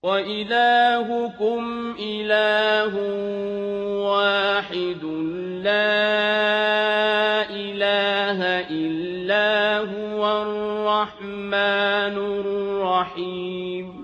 وَإِلَٰهُكُمْ إِلَٰهٌ وَاحِدٌ لَّا إِلَٰهَ إِلَّا هُوَ الرَّحْمَٰنُ الرَّحِيمُ